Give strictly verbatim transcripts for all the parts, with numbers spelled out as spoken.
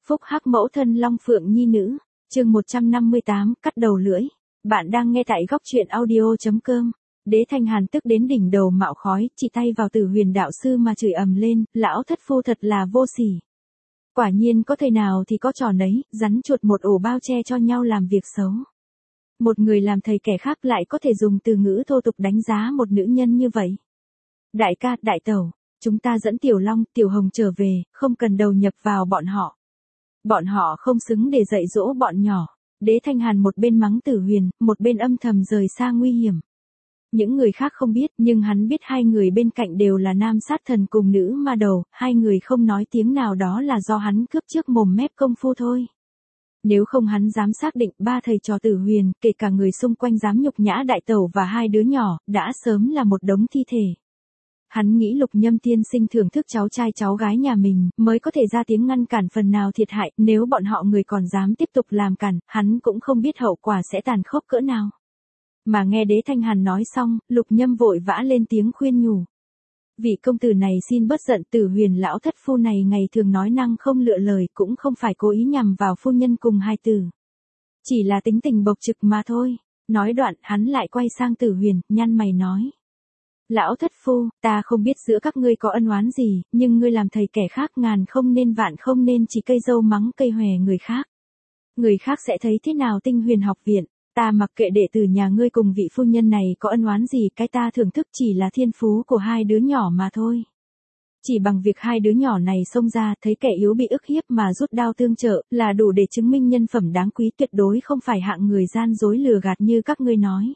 Phúc hắc mẫu thân Long Phượng nhi nữ, chương một trăm năm mươi tám, cắt đầu lưỡi. Bạn đang nghe tại góc truyện audio.com. Đế Thanh Hàn tức đến đỉnh đầu mạo khói, chỉ tay vào Tử Huyền đạo sư mà chửi ầm lên, lão thất phu thật là vô sỉ. Quả nhiên có thời nào thì có trò nấy, rắn chuột một ổ bao che cho nhau làm việc xấu. Một người làm thầy kẻ khác lại có thể dùng từ ngữ thô tục đánh giá một nữ nhân như vậy. Đại ca, đại tẩu, chúng ta dẫn Tiểu Long, Tiểu Hồng trở về, không cần đầu nhập vào bọn họ. Bọn họ không xứng để dạy dỗ bọn nhỏ. Đế Thanh Hàn một bên mắng Tử Huyền, một bên âm thầm rời xa nguy hiểm. Những người khác không biết, nhưng hắn biết hai người bên cạnh đều là nam sát thần cùng nữ ma đầu, hai người không nói tiếng nào đó là do hắn cướp trước mồm mép công phu thôi. Nếu không hắn dám xác định ba thầy trò Tử Huyền, kể cả người xung quanh dám nhục nhã đại tẩu và hai đứa nhỏ, đã sớm là một đống thi thể. Hắn nghĩ Lục Nhâm tiên sinh thưởng thức cháu trai cháu gái nhà mình, mới có thể ra tiếng ngăn cản phần nào thiệt hại, nếu bọn họ người còn dám tiếp tục làm cản, hắn cũng không biết hậu quả sẽ tàn khốc cỡ nào. Mà nghe Đế Thanh Hàn nói xong, Lục Nhâm vội vã lên tiếng khuyên nhủ. Vị công tử này xin bớt giận, Tử Huyền lão thất phu này ngày thường nói năng không lựa lời, cũng không phải cố ý nhằm vào phu nhân cùng hai tử. Chỉ là tính tình bộc trực mà thôi. Nói đoạn, hắn lại quay sang Tử Huyền, nhăn mày nói. Lão thất phu, ta không biết giữa các ngươi có ân oán gì, nhưng ngươi làm thầy kẻ khác ngàn không nên vạn không nên chỉ cây dâu mắng cây hòe người khác. Người khác sẽ thấy thế nào Tinh Huyền học viện, ta mặc kệ đệ tử nhà ngươi cùng vị phu nhân này có ân oán gì, cái ta thưởng thức chỉ là thiên phú của hai đứa nhỏ mà thôi. Chỉ bằng việc hai đứa nhỏ này xông ra thấy kẻ yếu bị ức hiếp mà rút đao tương trợ, là đủ để chứng minh nhân phẩm đáng quý, tuyệt đối không phải hạng người gian dối lừa gạt như các ngươi nói.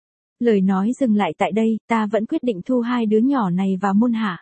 Lời nói dừng lại tại đây, ta vẫn quyết định thu hai đứa nhỏ này vào môn hạ.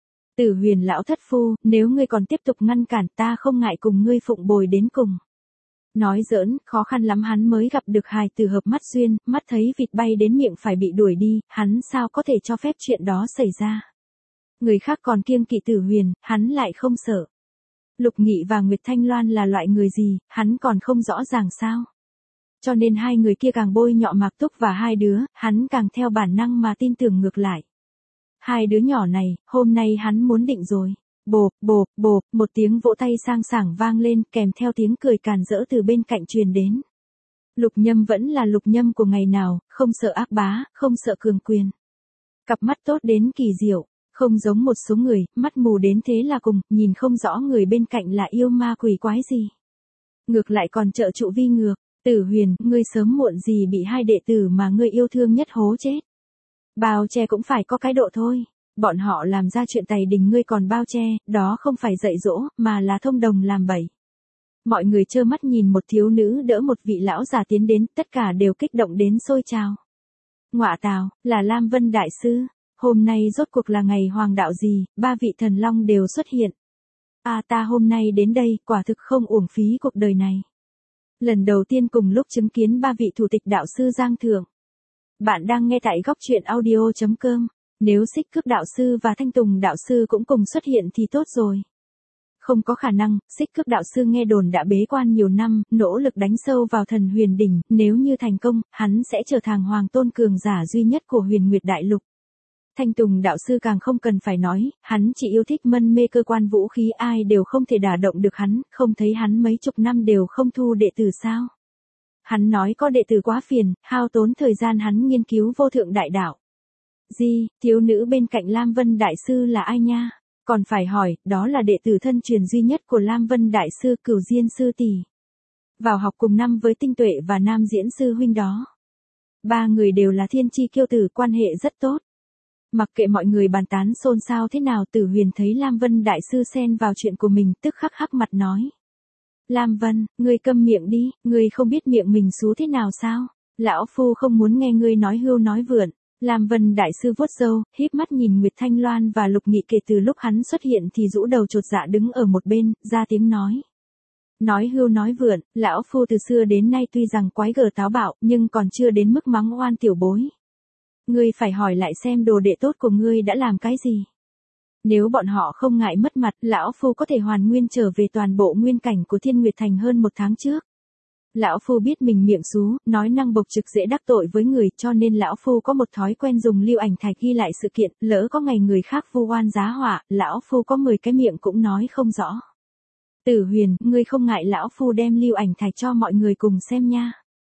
Tử Huyền lão thất phu, nếu ngươi còn tiếp tục ngăn cản, ta không ngại cùng ngươi phụng bồi đến cùng. Nói giỡn, khó khăn lắm hắn mới gặp được hài tử hợp mắt duyên, mắt thấy vịt bay đến miệng phải bị đuổi đi, hắn sao có thể cho phép chuyện đó xảy ra. Người khác còn kiêng kỵ Tử Huyền, hắn lại không sợ. Lục Nghị và Nguyệt Thanh Loan là loại người gì, hắn còn không rõ ràng sao. Cho nên hai người kia càng bôi nhọ Mạc Túc và hai đứa, hắn càng theo bản năng mà tin tưởng ngược lại. Hai đứa nhỏ này, hôm nay hắn muốn định rồi. Bộp, bộp, bộp, một tiếng vỗ tay sang sảng vang lên, kèm theo tiếng cười càn rỡ từ bên cạnh truyền đến. Lục Nhâm vẫn là Lục Nhâm của ngày nào, không sợ ác bá, không sợ cường quyền. Cặp mắt tốt đến kỳ diệu, không giống một số người, mắt mù đến thế là cùng, nhìn không rõ người bên cạnh là yêu ma quỷ quái gì. Ngược lại còn trợ trụ vi ngược. Tử Huyền, ngươi sớm muộn gì bị hai đệ tử mà ngươi yêu thương nhất hố chết. Bao che cũng phải có cái độ thôi. Bọn họ làm ra chuyện tày đình ngươi còn bao che, đó không phải dạy dỗ, mà là thông đồng làm bậy. Mọi người trơ mắt nhìn một thiếu nữ đỡ một vị lão già tiến đến, tất cả đều kích động đến sôi trào. Ngọa tào, là Lam Vân Đại Sư. Hôm nay rốt cuộc là ngày hoàng đạo gì, ba vị thần long đều xuất hiện. À ta hôm nay đến đây, quả thực không uổng phí cuộc đời này. Lần đầu tiên cùng lúc chứng kiến ba vị thủ tịch đạo sư Giang Thượng. Bạn đang nghe tại góc truyện audio.com. Nếu Xích Cước đạo sư và Thanh Tùng đạo sư cũng cùng xuất hiện thì tốt rồi. Không có khả năng, Xích Cước đạo sư nghe đồn đã bế quan nhiều năm, nỗ lực đánh sâu vào thần huyền đỉnh, nếu như thành công, hắn sẽ trở thành hoàng tôn cường giả duy nhất của Huyền Nguyệt Đại Lục. Thanh Tùng đạo sư càng không cần phải nói, hắn chỉ yêu thích mân mê cơ quan vũ khí, ai đều không thể đả động được hắn, không thấy hắn mấy chục năm đều không thu đệ tử sao. Hắn nói có đệ tử quá phiền, hao tốn thời gian hắn nghiên cứu vô thượng đại đạo. Gì, thiếu nữ bên cạnh Lam Vân Đại Sư là ai nha? Còn phải hỏi, đó là đệ tử thân truyền duy nhất của Lam Vân Đại Sư, Cửu Diên Sư tỷ. Vào học cùng năm với Tinh Tuệ và Nam Diễn Sư huynh đó. Ba người đều là thiên chi kiêu tử, quan hệ rất tốt. Mặc kệ mọi người bàn tán xôn xao thế nào, Tử Huyền thấy Lam Vân Đại Sư xen vào chuyện của mình, tức khắc hắc mặt nói. Lam Vân, ngươi câm miệng đi, ngươi không biết miệng mình xú thế nào sao? Lão phu không muốn nghe ngươi nói hưu nói vượn. Lam Vân Đại Sư vuốt râu, híp mắt nhìn Nguyệt Thanh Loan và Lục Nghị, kể từ lúc hắn xuất hiện thì rũ đầu chột dạ đứng ở một bên, ra tiếng nói. Nói hưu nói vượn, lão phu từ xưa đến nay tuy rằng quái gở táo bạo, nhưng còn chưa đến mức mắng oan tiểu bối. Ngươi phải hỏi lại xem đồ đệ tốt của ngươi đã làm cái gì. Nếu bọn họ không ngại mất mặt, lão phu có thể hoàn nguyên trở về toàn bộ nguyên cảnh của Thiên Nguyệt Thành hơn một tháng trước. Lão phu biết mình miệng xú, nói năng bộc trực dễ đắc tội với người, cho nên lão phu có một thói quen dùng lưu ảnh thạch ghi lại sự kiện, lỡ có ngày người khác vu oan giá họa, lão phu có mười cái miệng cũng nói không rõ. Tử Huyền, ngươi không ngại lão phu đem lưu ảnh thạch cho mọi người cùng xem nha.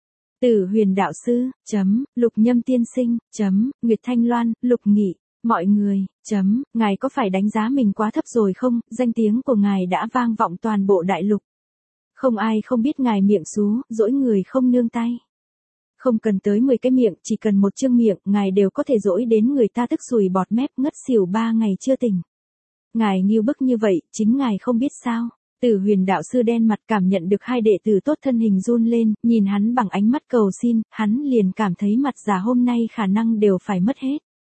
Tử Huyền đạo sư, chấm, Lục Nhâm tiên sinh, chấm, Nguyệt Thanh Loan, Lục Nghị, mọi người, chấm, ngài có phải đánh giá mình quá thấp rồi không, danh tiếng của ngài đã vang vọng toàn bộ đại lục. Không ai không biết ngài miệng xú, dỗi người không nương tay. Không cần tới mười cái miệng, chỉ cần một chương miệng, ngài đều có thể dỗi đến người ta tức sùi bọt mép ngất xỉu ba ngày chưa tỉnh. Ngài nghiêu bức như vậy, chính ngài không biết sao. Tử Huyền đạo sư đen mặt cảm nhận được hai đệ tử tốt thân hình run lên, nhìn hắn bằng ánh mắt cầu xin, hắn liền cảm thấy mặt già hôm nay khả năng đều phải mất hết.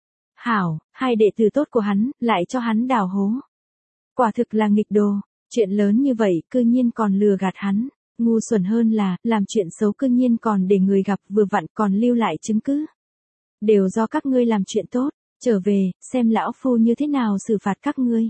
Hảo, hai đệ tử tốt của hắn, lại cho hắn đào hố. Quả thực là nghịch đồ, chuyện lớn như vậy, cư nhiên còn lừa gạt hắn. Ngu xuẩn hơn là, làm chuyện xấu cư nhiên còn để người gặp vừa vặn còn lưu lại chứng cứ. Đều do các ngươi làm chuyện tốt, trở về, xem lão phu như thế nào xử phạt các ngươi.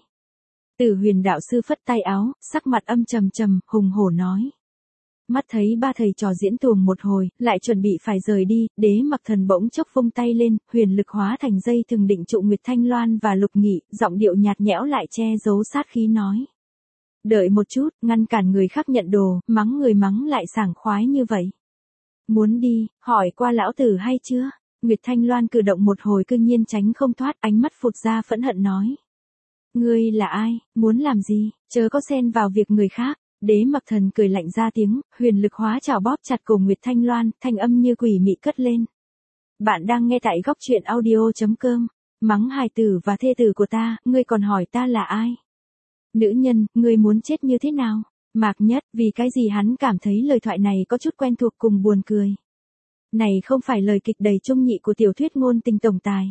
Tử Huyền đạo sư phất tay áo, sắc mặt âm trầm trầm, hùng hổ nói. Mắt thấy ba thầy trò diễn tuồng một hồi, lại chuẩn bị phải rời đi, Đế Mặc Thần bỗng chốc vung tay lên, huyền lực hóa thành dây thừng định trụ Nguyệt Thanh Loan và Lục Nghị, giọng điệu nhạt nhẽo lại che giấu sát khí nói. Đợi một chút, ngăn cản người khác nhận đồ, mắng người mắng lại sảng khoái như vậy. Muốn đi, hỏi qua lão tử hay chưa? Nguyệt Thanh Loan cử động một hồi cư nhiên tránh không thoát, ánh mắt phụt ra phẫn hận nói. Ngươi là ai, muốn làm gì, chớ có xen vào việc người khác. Đế Mặc Thần cười lạnh ra tiếng, huyền lực hóa chảo bóp chặt cổ Nguyệt Thanh Loan, thanh âm như quỷ mị cất lên. Bạn đang nghe tại góc truyện audio chấm com, mắng hài tử và thê tử của ta, ngươi còn hỏi ta là ai? Nữ nhân, ngươi muốn chết như thế nào? Mạc Nhất, vì cái gì hắn cảm thấy lời thoại này có chút quen thuộc cùng buồn cười. Này không phải lời kịch đầy trung nhị của tiểu thuyết ngôn tình tổng tài.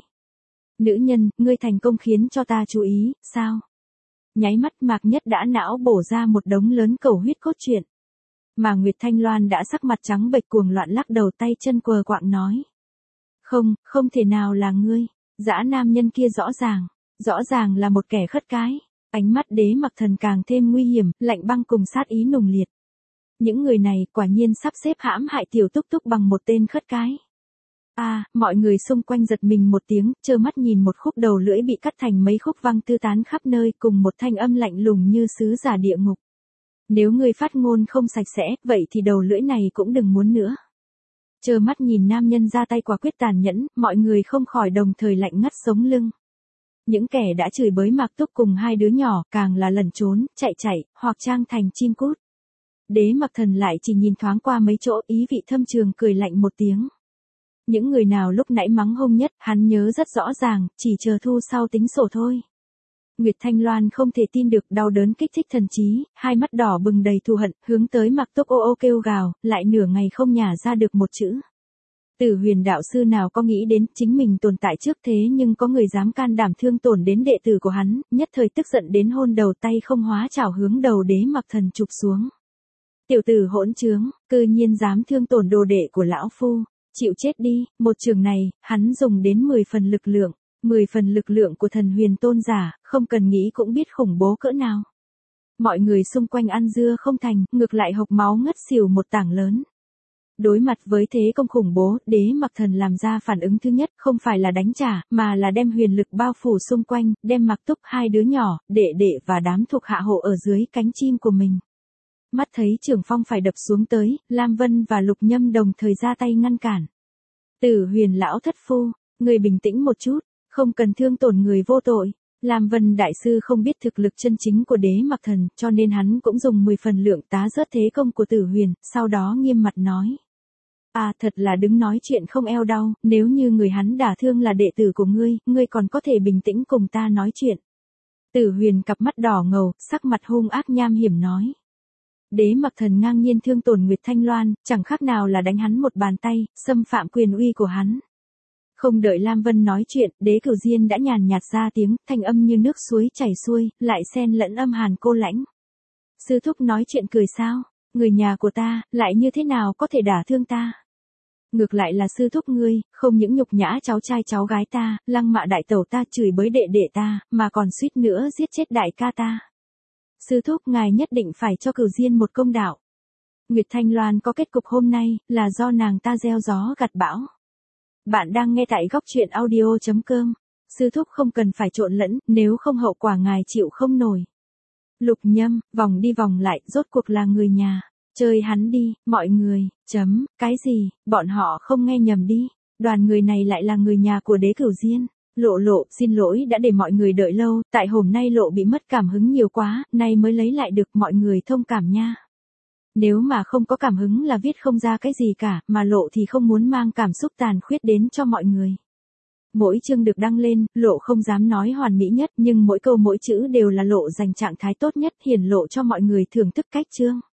Nữ nhân, ngươi thành công khiến cho ta chú ý, sao? Nháy mắt Mạc Nhất đã não bổ ra một đống lớn cầu huyết cốt truyện. Mà Nguyệt Thanh Loan đã sắc mặt trắng bệch cuồng loạn lắc đầu tay chân quờ quạng nói. Không, không thể nào là ngươi. Dã nam nhân kia rõ ràng, rõ ràng là một kẻ khất cái. Ánh mắt Đế Mặc Thần càng thêm nguy hiểm, lạnh băng cùng sát ý nùng liệt. Những người này quả nhiên sắp xếp hãm hại tiểu Túc Túc bằng một tên khất cái. A, à, mọi người xung quanh giật mình một tiếng, trơ mắt nhìn một khúc đầu lưỡi bị cắt thành mấy khúc văng tư tán khắp nơi cùng một thanh âm lạnh lùng như sứ giả địa ngục. Nếu người phát ngôn không sạch sẽ, vậy thì đầu lưỡi này cũng đừng muốn nữa. Trơ mắt nhìn nam nhân ra tay quả quyết tàn nhẫn, mọi người không khỏi đồng thời lạnh ngắt sống lưng. Những kẻ đã chửi bới Mạc Túc cùng hai đứa nhỏ càng là lẩn trốn, chạy chạy, hoặc trang thành chim cút. Đế Mặc Thần lại chỉ nhìn thoáng qua mấy chỗ ý vị thâm trường cười lạnh một tiếng. Những người nào lúc nãy mắng hông nhất, hắn nhớ rất rõ ràng, chỉ chờ thu sau tính sổ thôi. Nguyệt Thanh Loan không thể tin được đau đớn kích thích thần trí, hai mắt đỏ bừng đầy thù hận, hướng tới Mạc Túc ô ô kêu gào, lại nửa ngày không nhả ra được một chữ. Tử Huyền đạo sư nào có nghĩ đến chính mình tồn tại trước thế nhưng có người dám can đảm thương tổn đến đệ tử của hắn, nhất thời tức giận đến hôn đầu tay không hóa chảo hướng đầu Đế Mặc Thần chụp xuống. Tiểu tử hỗn trướng, cư nhiên dám thương tổn đồ đệ của lão phu, chịu chết đi, một trường này, hắn dùng đến mười phần lực lượng, mười phần lực lượng của thần huyền tôn giả, không cần nghĩ cũng biết khủng bố cỡ nào. Mọi người xung quanh ăn dưa không thành, ngược lại hộc máu ngất xỉu một tảng lớn. Đối mặt với thế công khủng bố, Đế Mặc Thần làm ra phản ứng thứ nhất không phải là đánh trả, mà là đem huyền lực bao phủ xung quanh, đem Mạc Túc hai đứa nhỏ, đệ đệ và đám thuộc hạ hộ ở dưới cánh chim của mình. Mắt thấy Trường Phong phải đập xuống tới, Lam Vân và Lục Nhâm đồng thời ra tay ngăn cản. Tử Huyền lão thất phu, người bình tĩnh một chút, không cần thương tổn người vô tội. Lam Vân đại sư không biết thực lực chân chính của Đế Mặc Thần, cho nên hắn cũng dùng mười phần lượng tá rớt thế công của Tử Huyền, sau đó nghiêm mặt nói. À thật là đứng nói chuyện không eo đau, nếu như người hắn đả thương là đệ tử của ngươi, ngươi còn có thể bình tĩnh cùng ta nói chuyện. Tử Huyền cặp mắt đỏ ngầu, sắc mặt hung ác nham hiểm nói. Đế Mặc Thần ngang nhiên thương tổn Nguyệt Thanh Loan, chẳng khác nào là đánh hắn một bàn tay, xâm phạm quyền uy của hắn. Không đợi Lam Vân nói chuyện, Đế Cửu Diên đã nhàn nhạt ra tiếng, thanh âm như nước suối chảy xuôi, lại xen lẫn âm hàn cô lãnh. Sư thúc nói chuyện cười sao? Người nhà của ta, lại như thế nào có thể đả thương ta? Ngược lại là sư thúc ngươi, không những nhục nhã cháu trai cháu gái ta, lăng mạ đại tẩu ta chửi bới đệ đệ ta, mà còn suýt nữa giết chết đại ca ta. Sư thúc ngài nhất định phải cho Cửu Diên một công đạo. Nguyệt Thanh Loan có kết cục hôm nay, là do nàng ta gieo gió gặt bão. Bạn đang nghe tại góc truyện audio chấm com. Sư thúc không cần phải trộn lẫn, nếu không hậu quả ngài chịu không nổi. Lục Nhâm, vòng đi vòng lại, rốt cuộc là người nhà. Chơi hắn đi, mọi người, chấm, cái gì, bọn họ không nghe nhầm đi. Đoàn người này lại là người nhà của Đế Cửu Diên. Lộ lộ, xin lỗi đã để mọi người đợi lâu, tại hôm nay lộ bị mất cảm hứng nhiều quá, nay mới lấy lại được, mọi người thông cảm nha. Nếu mà không có cảm hứng là viết không ra cái gì cả, mà lộ thì không muốn mang cảm xúc tàn khuyết đến cho mọi người. Mỗi chương được đăng lên, lộ không dám nói hoàn mỹ nhất, nhưng mỗi câu mỗi chữ đều là lộ dành trạng thái tốt nhất, hiển lộ cho mọi người thưởng thức cách chương.